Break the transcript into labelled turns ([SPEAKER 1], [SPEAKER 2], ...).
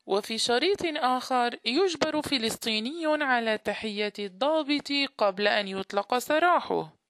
[SPEAKER 1] وفي شريط آخر يجبر فلسطيني على تحية الضابط قبل أن يطلق سراحه.